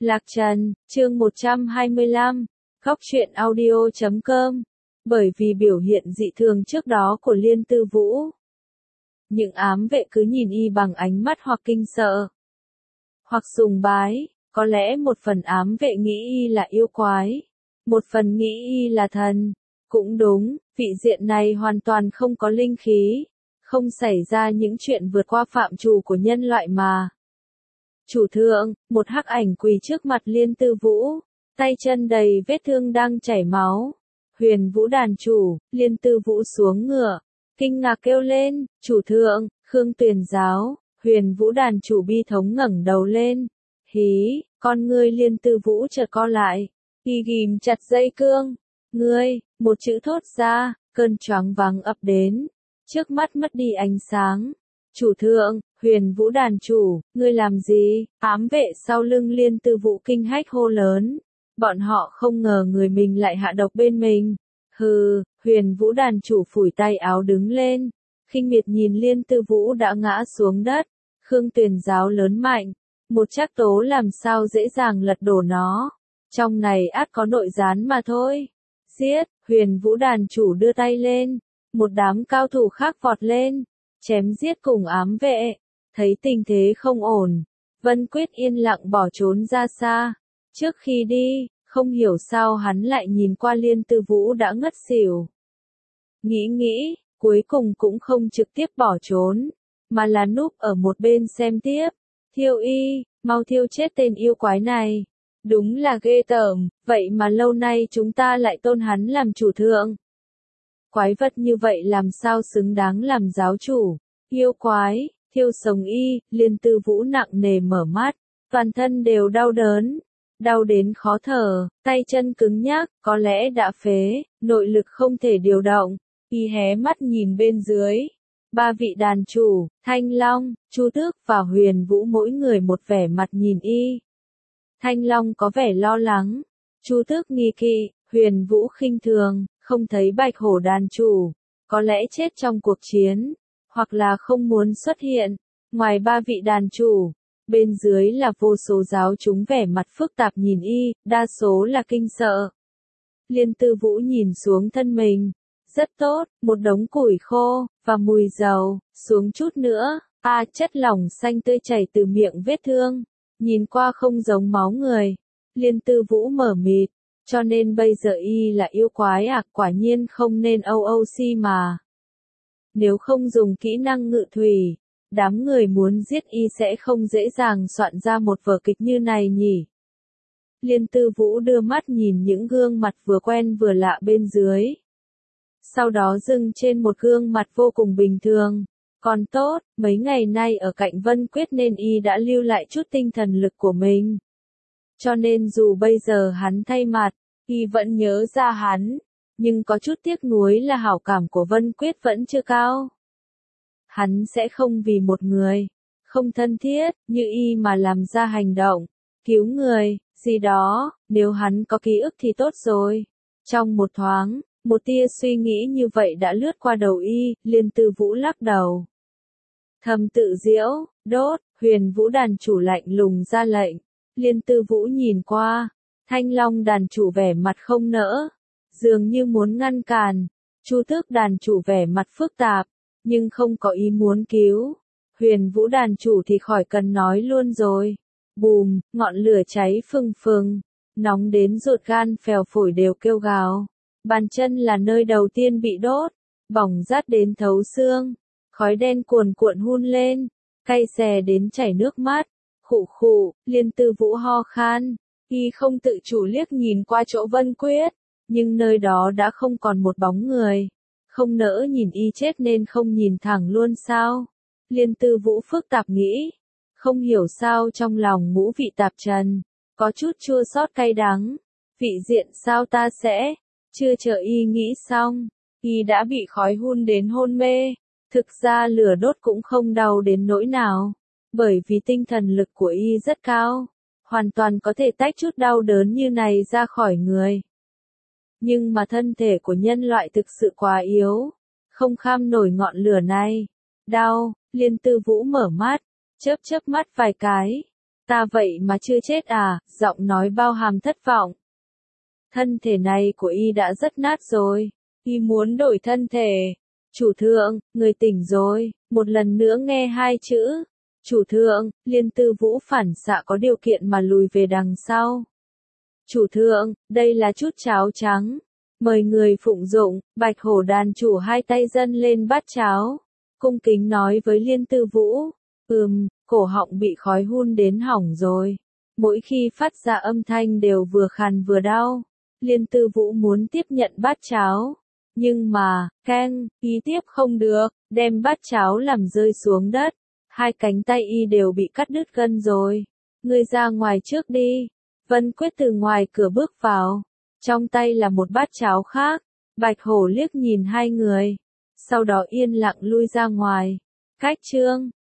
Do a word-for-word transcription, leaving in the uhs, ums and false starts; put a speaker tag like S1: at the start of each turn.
S1: Lạc Trần, chương một trăm hai mươi lăm, Góc truyện audio chấm com. Bởi vì biểu hiện dị thường trước đó của Liên Tư Vũ, những ám vệ cứ nhìn y bằng ánh mắt hoặc kinh sợ, hoặc sùng bái, có lẽ một phần ám vệ nghĩ y là yêu quái, một phần nghĩ y là thần. Cũng đúng, vị diện này hoàn toàn không có linh khí, không xảy ra những chuyện vượt qua phạm trù của nhân loại mà. Chủ thượng, một hắc ảnh quỳ trước mặt Liên Tư Vũ, tay chân đầy vết thương đang chảy máu. Huyền Vũ đàn chủ, Liên Tư Vũ xuống ngựa, kinh ngạc kêu lên, chủ thượng, Khương Tuyền giáo. Huyền Vũ đàn chủ bi thống ngẩng đầu lên. Hí, con ngươi Liên Tư Vũ chợt co lại, y ghim chặt dây cương. Ngươi, một chữ thốt ra, cơn choáng váng ập đến, trước mắt mất đi ánh sáng. Chủ thượng, Huyền Vũ đàn chủ, ngươi làm gì? Ám vệ sau lưng Liên Tư Vũ kinh hách hô lớn. Bọn họ không ngờ người mình lại hạ độc bên mình. Hừ, Huyền Vũ đàn chủ phủi tay áo đứng lên, khinh miệt nhìn Liên Tư Vũ đã ngã xuống đất. Khương Tuyền giáo lớn mạnh, một trác tố làm sao dễ dàng lật đổ nó. Trong này ắt có nội gián mà thôi. Giết, Huyền Vũ đàn chủ đưa tay lên, một đám cao thủ khác vọt lên, chém giết cùng ám vệ. Thấy tình thế không ổn, Vân Quyết yên lặng bỏ trốn ra xa. Trước khi đi, không hiểu sao hắn lại nhìn qua Liên Tư Vũ đã ngất xỉu. Nghĩ nghĩ, cuối cùng cũng không trực tiếp bỏ trốn, mà là núp ở một bên xem tiếp. Thiêu y, mau thiêu chết tên yêu quái này. Đúng là ghê tởm, vậy mà lâu nay chúng ta lại tôn hắn làm chủ thượng. Quái vật như vậy làm sao xứng đáng làm giáo chủ. Yêu quái, thiêu sống y. Liên Tư Vũ nặng nề mở mắt, toàn thân đều đau đớn, đau đến khó thở, tay chân cứng nhắc, có lẽ đã phế, nội lực không thể điều động. Y hé mắt nhìn bên dưới, ba vị đàn chủ, Thanh Long, Chu Tước và Huyền Vũ mỗi người một vẻ mặt nhìn y. Thanh Long có vẻ lo lắng, Chu Tước nghi kỵ, Huyền Vũ khinh thường, không thấy Bạch Hổ đàn chủ, có lẽ chết trong cuộc chiến, hoặc là không muốn xuất hiện. Ngoài ba vị đàn chủ, bên dưới là vô số giáo chúng vẻ mặt phức tạp nhìn y, đa số là kinh sợ. Liên Tư Vũ nhìn xuống thân mình, rất tốt, một đống củi khô, và mùi dầu, xuống chút nữa, a à, chất lỏng xanh tươi chảy từ miệng vết thương, nhìn qua không giống máu người. Liên Tư Vũ mở mịt, cho nên bây giờ y là yêu quái à, quả nhiên không nên âu âu si mà. Nếu không dùng kỹ năng ngự thủy, đám người muốn giết y sẽ không dễ dàng soạn ra một vở kịch như này nhỉ. Liên Tư Vũ đưa mắt nhìn những gương mặt vừa quen vừa lạ bên dưới. Sau đó dừng trên một gương mặt vô cùng bình thường. Còn tốt, mấy ngày nay ở cạnh Vân Quyết nên y đã lưu lại chút tinh thần lực của mình. Cho nên dù bây giờ hắn thay mặt, y vẫn nhớ ra hắn, nhưng có chút tiếc nuối là hảo cảm của Vân Quyết vẫn chưa cao. Hắn sẽ không vì một người không thân thiết như y mà làm ra hành động cứu người gì đó. Nếu hắn có ký ức thì tốt rồi. Trong một thoáng, một tia suy nghĩ như vậy đã lướt qua đầu y. Liên Tư Vũ lắc đầu, thầm tự giễu. Đốt. Huyền Vũ đàn chủ lạnh lùng ra lệnh. Liên Tư Vũ nhìn qua, Thanh Long đàn chủ vẻ mặt không nỡ, dường như muốn ngăn cản. Chu Tước đàn chủ vẻ mặt phức tạp, nhưng không có ý muốn cứu. Huyền Vũ đàn chủ thì khỏi cần nói luôn rồi. Bùm, ngọn lửa cháy phừng phừng, nóng đến ruột gan phèo phổi đều kêu gào. Bàn chân là nơi đầu tiên bị đốt, bỏng rát đến thấu xương, khói đen cuồn cuộn hun lên, cay xè đến chảy nước mắt. Khụ khụ, Liên Tư Vũ ho khan, y không tự chủ liếc nhìn qua chỗ Vân Quyết, nhưng nơi đó đã không còn một bóng người. Không nỡ nhìn y chết nên không nhìn thẳng luôn sao? Liên Tư Vũ phức tạp nghĩ, không hiểu sao trong lòng ngũ vị tạp trần, có chút chua xót cay đắng. Vị diện sao ta sẽ, chưa chờ y nghĩ xong, y đã bị khói hun đến hôn mê. Thực ra lửa đốt cũng không đau đến nỗi nào, bởi vì tinh thần lực của y rất cao, hoàn toàn có thể tách chút đau đớn như này ra khỏi người. Nhưng mà thân thể của nhân loại thực sự quá yếu, không kham nổi ngọn lửa này. Đau. Liên Tư Vũ mở mắt, chớp chớp mắt vài cái, Ta vậy mà chưa chết à, giọng nói bao hàm thất vọng. Thân thể này của y đã rất nát rồi, y muốn đổi thân thể. Chủ thượng, người tỉnh rồi, một lần nữa nghe hai chữ. Chủ thượng, Liên Tư Vũ phản xạ có điều kiện mà lùi về đằng sau. Chủ thượng, đây là chút cháo trắng. Mời người phụng dụng, Bạch Hổ đàn chủ hai tay dâng lên bát cháo. Cung kính nói với Liên Tư Vũ. Ừm, cổ họng bị khói hun đến hỏng rồi. Mỗi khi phát ra âm thanh đều vừa khàn vừa đau. Liên Tư Vũ muốn tiếp nhận bát cháo. Nhưng mà, keng, y tiếp không được, đem bát cháo làm rơi xuống đất. Hai cánh tay y đều bị cắt đứt gân rồi. Ngươi ra ngoài trước đi. Vân Quyết từ ngoài cửa bước vào. Trong tay là một bát cháo khác. Bạch Hổ liếc nhìn hai người. Sau đó yên lặng lui ra ngoài. Cách chương